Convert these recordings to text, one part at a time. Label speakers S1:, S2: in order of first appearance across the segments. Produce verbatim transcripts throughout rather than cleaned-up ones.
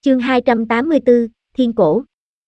S1: Chương hai trăm tám mươi tư, Thiên Cổ.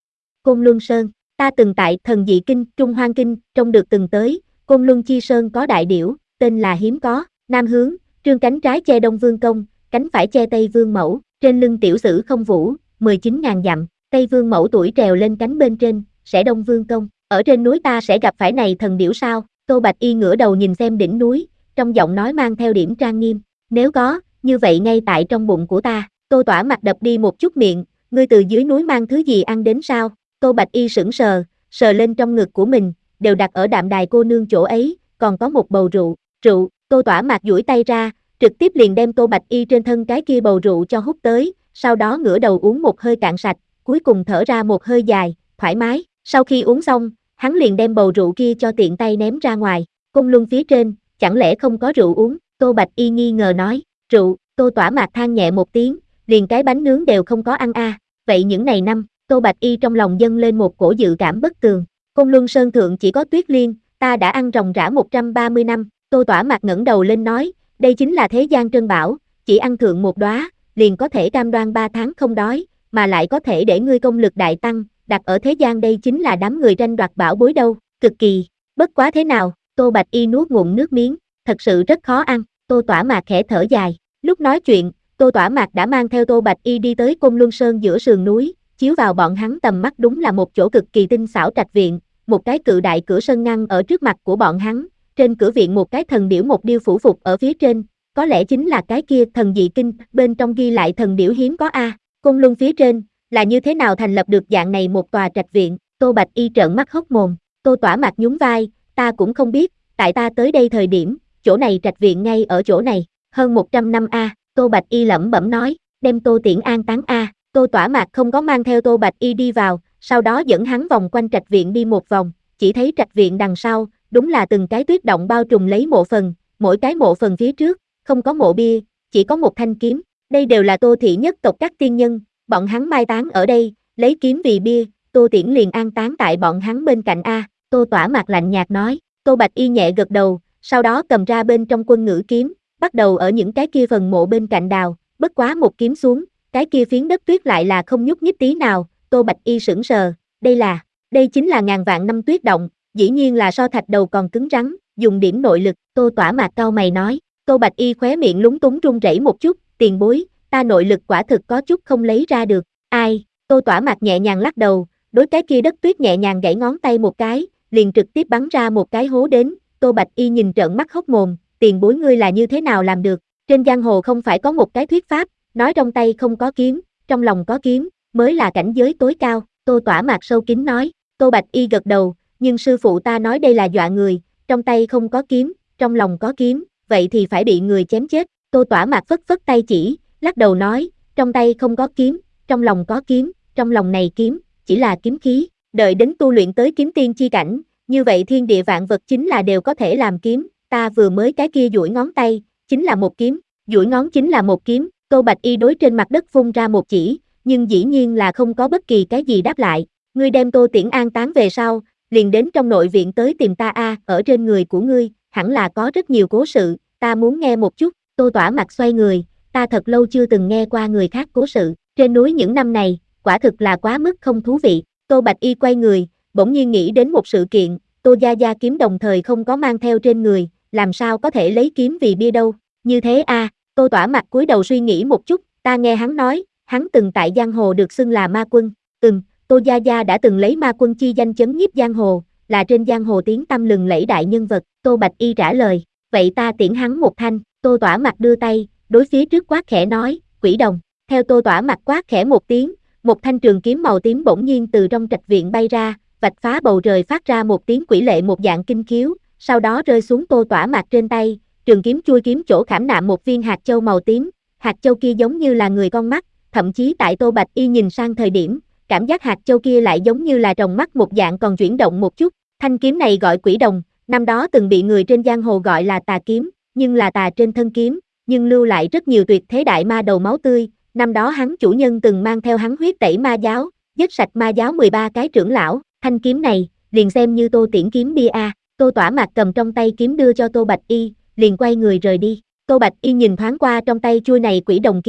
S1: Côn Luân Sơn, ta từng tại Thần Dị Kinh, Trung Hoang Kinh, trông được từng tới, Côn Luân Chi Sơn có đại điểu, tên là hiếm có, nam hướng, trương cánh trái che Đông Vương Công, cánh phải che Tây Vương Mẫu, trên lưng tiểu sử không vũ, mười chín ngàn dặm, Tây Vương Mẫu tuổi trèo lên cánh bên trên, sẽ Đông Vương Công, ở trên núi ta sẽ gặp phải này thần điểu sao? Tô Bạch Y ngửa đầu nhìn xem đỉnh núi, trong giọng nói mang theo điểm trang nghiêm, nếu có, như vậy ngay tại trong bụng của ta. Tô Tỏa mặt đập đi một chút miệng, ngươi từ dưới núi mang thứ gì ăn đến sao? Tô Bạch Y sững sờ, sờ lên trong ngực của mình, đều đặt ở đạm đài cô nương chỗ ấy, còn có một bầu rượu, rượu, Tô Tỏa mặt duỗi tay ra, trực tiếp liền đem Tô Bạch Y trên thân cái kia bầu rượu cho hút tới, sau đó ngửa đầu uống một hơi cạn sạch, cuối cùng thở ra một hơi dài, thoải mái, sau khi uống xong, hắn liền đem bầu rượu kia cho tiện tay ném ra ngoài, Côn Luân phía trên, chẳng lẽ không có rượu uống? Tô Bạch Y nghi ngờ nói, rượu, Tô Tỏa mặt than nhẹ một tiếng, liền cái bánh nướng đều không có ăn a. À. Vậy những ngày năm, Tô Bạch Y trong lòng dâng lên một cổ dự cảm bất tường. Côn Luân Sơn thượng chỉ có tuyết liên, ta đã ăn ròng rã một trăm ba mươi năm. Tô Tỏa mặt ngẩng đầu lên nói, đây chính là thế gian trân bảo, chỉ ăn thượng một đóa, liền có thể cam đoan ba tháng không đói, mà lại có thể để ngươi công lực đại tăng, đặt ở thế gian đây chính là đám người tranh đoạt bảo bối đâu, cực kỳ. Bất quá thế nào? Tô Bạch Y nuốt ngụm nước miếng, thật sự rất khó ăn. Tô Tỏa mặt khẽ thở dài, lúc nói chuyện, Tô Tỏa Mạc đã mang theo Tô Bạch Y đi tới Côn Luân Sơn giữa sườn núi, chiếu vào bọn hắn tầm mắt đúng là một chỗ cực kỳ tinh xảo trạch viện, một cái cự đại cửa sân ngăn ở trước mặt của bọn hắn, trên cửa viện một cái thần điểu một điêu phủ phục ở phía trên, có lẽ chính là cái kia Thần Dị Kinh, bên trong ghi lại thần điểu hiếm có a. Côn Luân phía trên, là như thế nào thành lập được dạng này một tòa trạch viện? Tô Bạch Y trợn mắt hốc mồm, Tô Tỏa Mạc nhún vai, ta cũng không biết, tại ta tới đây thời điểm, chỗ này trạch viện ngay ở chỗ này, hơn một trăm năm a. Tô Bạch Y lẩm bẩm nói, đem Tô Tiễn an táng a. À. Tô Tỏa Mạc không có mang theo Tô Bạch Y đi vào, sau đó dẫn hắn vòng quanh trạch viện đi một vòng, chỉ thấy trạch viện đằng sau, đúng là từng cái tuyết động bao trùm lấy mộ phần, mỗi cái mộ phần phía trước, không có mộ bia, chỉ có một thanh kiếm, đây đều là Tô thị nhất tộc các tiên nhân, bọn hắn mai táng ở đây, lấy kiếm vì bia, Tô Tiễn liền an táng tại bọn hắn bên cạnh a. Tô Tỏa Mạc lạnh nhạt nói, Tô Bạch Y nhẹ gật đầu, sau đó cầm ra bên trong quân ngữ kiếm, bắt đầu ở những cái kia phần mộ bên cạnh đào, bất quá một kiếm xuống, cái kia phiến đất tuyết lại là không nhúc nhích tí nào. Tô Bạch Y sững sờ, đây là, đây chính là ngàn vạn năm tuyết động, dĩ nhiên là so thạch đầu còn cứng rắn, dùng điểm nội lực. Tô Tỏa Mạc cau mày nói, Tô Bạch Y khóe miệng lúng túng run rẩy một chút, tiền bối, ta nội lực quả thực có chút không lấy ra được. Ai? Tô Tỏa Mạc nhẹ nhàng lắc đầu, đối cái kia đất tuyết nhẹ nhàng gãy ngón tay một cái, liền trực tiếp bắn ra một cái hố đến. Tô Bạch Y nhìn trợn mắt hốc mồm, tiền bối ngươi là như thế nào làm được? Trên giang hồ không phải có một cái thuyết pháp, nói trong tay không có kiếm, trong lòng có kiếm, mới là cảnh giới tối cao. Tô Tỏa Mạc sâu kín nói, Tô Bạch Y gật đầu, nhưng sư phụ ta nói đây là dọa người, trong tay không có kiếm, trong lòng có kiếm, vậy thì phải bị người chém chết. Tô Tỏa Mạc phất phất tay chỉ, lắc đầu nói, trong tay không có kiếm, trong lòng có kiếm, trong lòng này kiếm, chỉ là kiếm khí, đợi đến tu luyện tới kiếm tiên chi cảnh, như vậy thiên địa vạn vật chính là đều có thể làm kiếm. Ta vừa mới cái kia duỗi ngón tay, chính là một kiếm, duỗi ngón chính là một kiếm. Tô Bạch Y đối trên mặt đất phun ra một chỉ, nhưng dĩ nhiên là không có bất kỳ cái gì đáp lại. Ngươi đem Tô Tiễn an táng về sau, liền đến trong nội viện tới tìm ta a. À, ở trên người của ngươi, hẳn là có rất nhiều cố sự, ta muốn nghe một chút. Tô Tỏa Mạc xoay người, ta thật lâu chưa từng nghe qua người khác cố sự, trên núi những năm này, quả thực là quá mức không thú vị. Tô Bạch Y quay người, bỗng nhiên nghĩ đến một sự kiện, Tô gia gia kiếm đồng thời không có mang theo trên người, làm sao có thể lấy kiếm vì bia đâu, như thế a. À, Tô Tỏa Mạc cúi đầu suy nghĩ một chút, ta nghe hắn nói, hắn từng tại giang hồ được xưng là ma quân, ừm, Tô gia gia đã từng lấy ma quân chi danh chấn nhiếp giang hồ, là trên giang hồ tiếng tăm lừng lẫy đại nhân vật. Tô Bạch Y trả lời, vậy ta tiễn hắn một thanh. Tô Tỏa Mạc đưa tay, đối phía trước quát khẽ nói, quỷ đồng. Theo Tô Tỏa Mạc quát khẽ một tiếng, một thanh trường kiếm màu tím bỗng nhiên từ trong trạch viện bay ra, vạch phá bầu trời phát ra một tiếng quỷ lệ một dạng kinh khiếu, sau đó rơi xuống Tô Tỏa Mạc trên tay, trường kiếm chui kiếm chỗ khảm nạm một viên hạt châu màu tím, hạt châu kia giống như là người con mắt, thậm chí tại Tô Bạch Y nhìn sang thời điểm, cảm giác hạt châu kia lại giống như là tròng mắt một dạng còn chuyển động một chút. Thanh kiếm này gọi quỷ đồng, năm đó từng bị người trên giang hồ gọi là tà kiếm, nhưng là tà trên thân kiếm, nhưng lưu lại rất nhiều tuyệt thế đại ma đầu máu tươi. Năm đó hắn chủ nhân từng mang theo hắn huyết tẩy ma giáo, giết sạch ma giáo mười ba cái trưởng lão, thanh kiếm này, liền xem như Tô Tiễn kiếm bia a. Tô Tỏa Mạc cầm trong tay kiếm đưa cho Tô Bạch Y, liền quay người rời đi. Tô Bạch Y nhìn thoáng qua trong tay chuôi này quỷ đồng kiếm,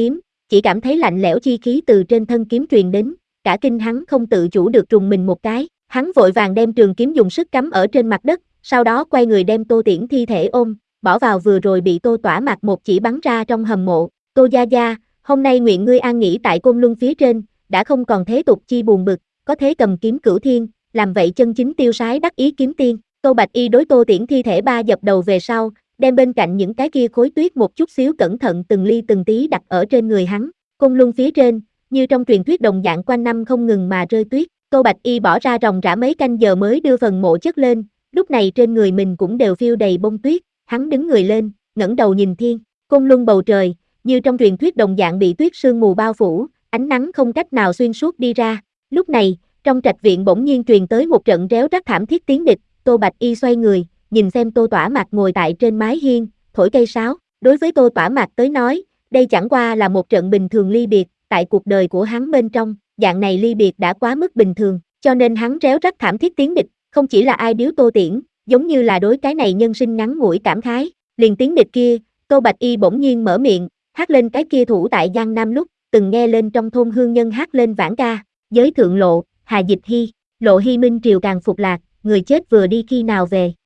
S1: chỉ cảm thấy lạnh lẽo chi khí từ trên thân kiếm truyền đến, cả kinh hắn không tự chủ được rùng mình một cái, hắn vội vàng đem trường kiếm dùng sức cắm ở trên mặt đất, sau đó quay người đem Tô Tiễn thi thể ôm, bỏ vào vừa rồi bị Tô Tỏa Mạc một chỉ bắn ra trong hầm mộ. Tô gia gia, hôm nay nguyện ngươi an nghỉ tại Côn Luân phía trên, đã không còn thế tục chi buồn bực, có thế cầm kiếm cửu thiên, làm vậy chân chính tiêu sái đắc ý kiếm tiên. Tô Bạch Y đối Tô Tiễn thi thể ba dập đầu về sau, đem bên cạnh những cái kia khối tuyết một chút xíu cẩn thận từng ly từng tí đặt ở trên người hắn. Côn Luân phía trên, như trong truyền thuyết đồng dạng quanh năm không ngừng mà rơi tuyết. Tô Bạch Y bỏ ra ròng rã mấy canh giờ mới đưa phần mộ chất lên, lúc này trên người mình cũng đều phiêu đầy bông tuyết, hắn đứng người lên, ngẩng đầu nhìn thiên, Côn Luân bầu trời, như trong truyền thuyết đồng dạng bị tuyết sương mù bao phủ, ánh nắng không cách nào xuyên suốt đi ra. Lúc này, trong trạch viện bỗng nhiên truyền tới một trận réo rắt thảm thiết tiếng địch, Tô Bạch Y xoay người, nhìn xem Tô Tỏa Mạc ngồi tại trên mái hiên, thổi cây sáo. Đối với Tô Tỏa Mạc tới nói, đây chẳng qua là một trận bình thường ly biệt, tại cuộc đời của hắn bên trong, dạng này ly biệt đã quá mức bình thường, cho nên hắn réo rắt thảm thiết tiếng địch, không chỉ là ai điếu Tô Tiễn, giống như là đối cái này nhân sinh ngắn ngủi cảm khái. Liền tiếng địch kia, Tô Bạch Y bỗng nhiên mở miệng, hát lên cái kia thủ tại Giang Nam lúc, từng nghe lên trong thôn hương nhân hát lên vãn ca, giới thượng lộ, Hà Dịch Hy, lộ hy minh triều càng phục lạc, người chết vừa đi khi nào về.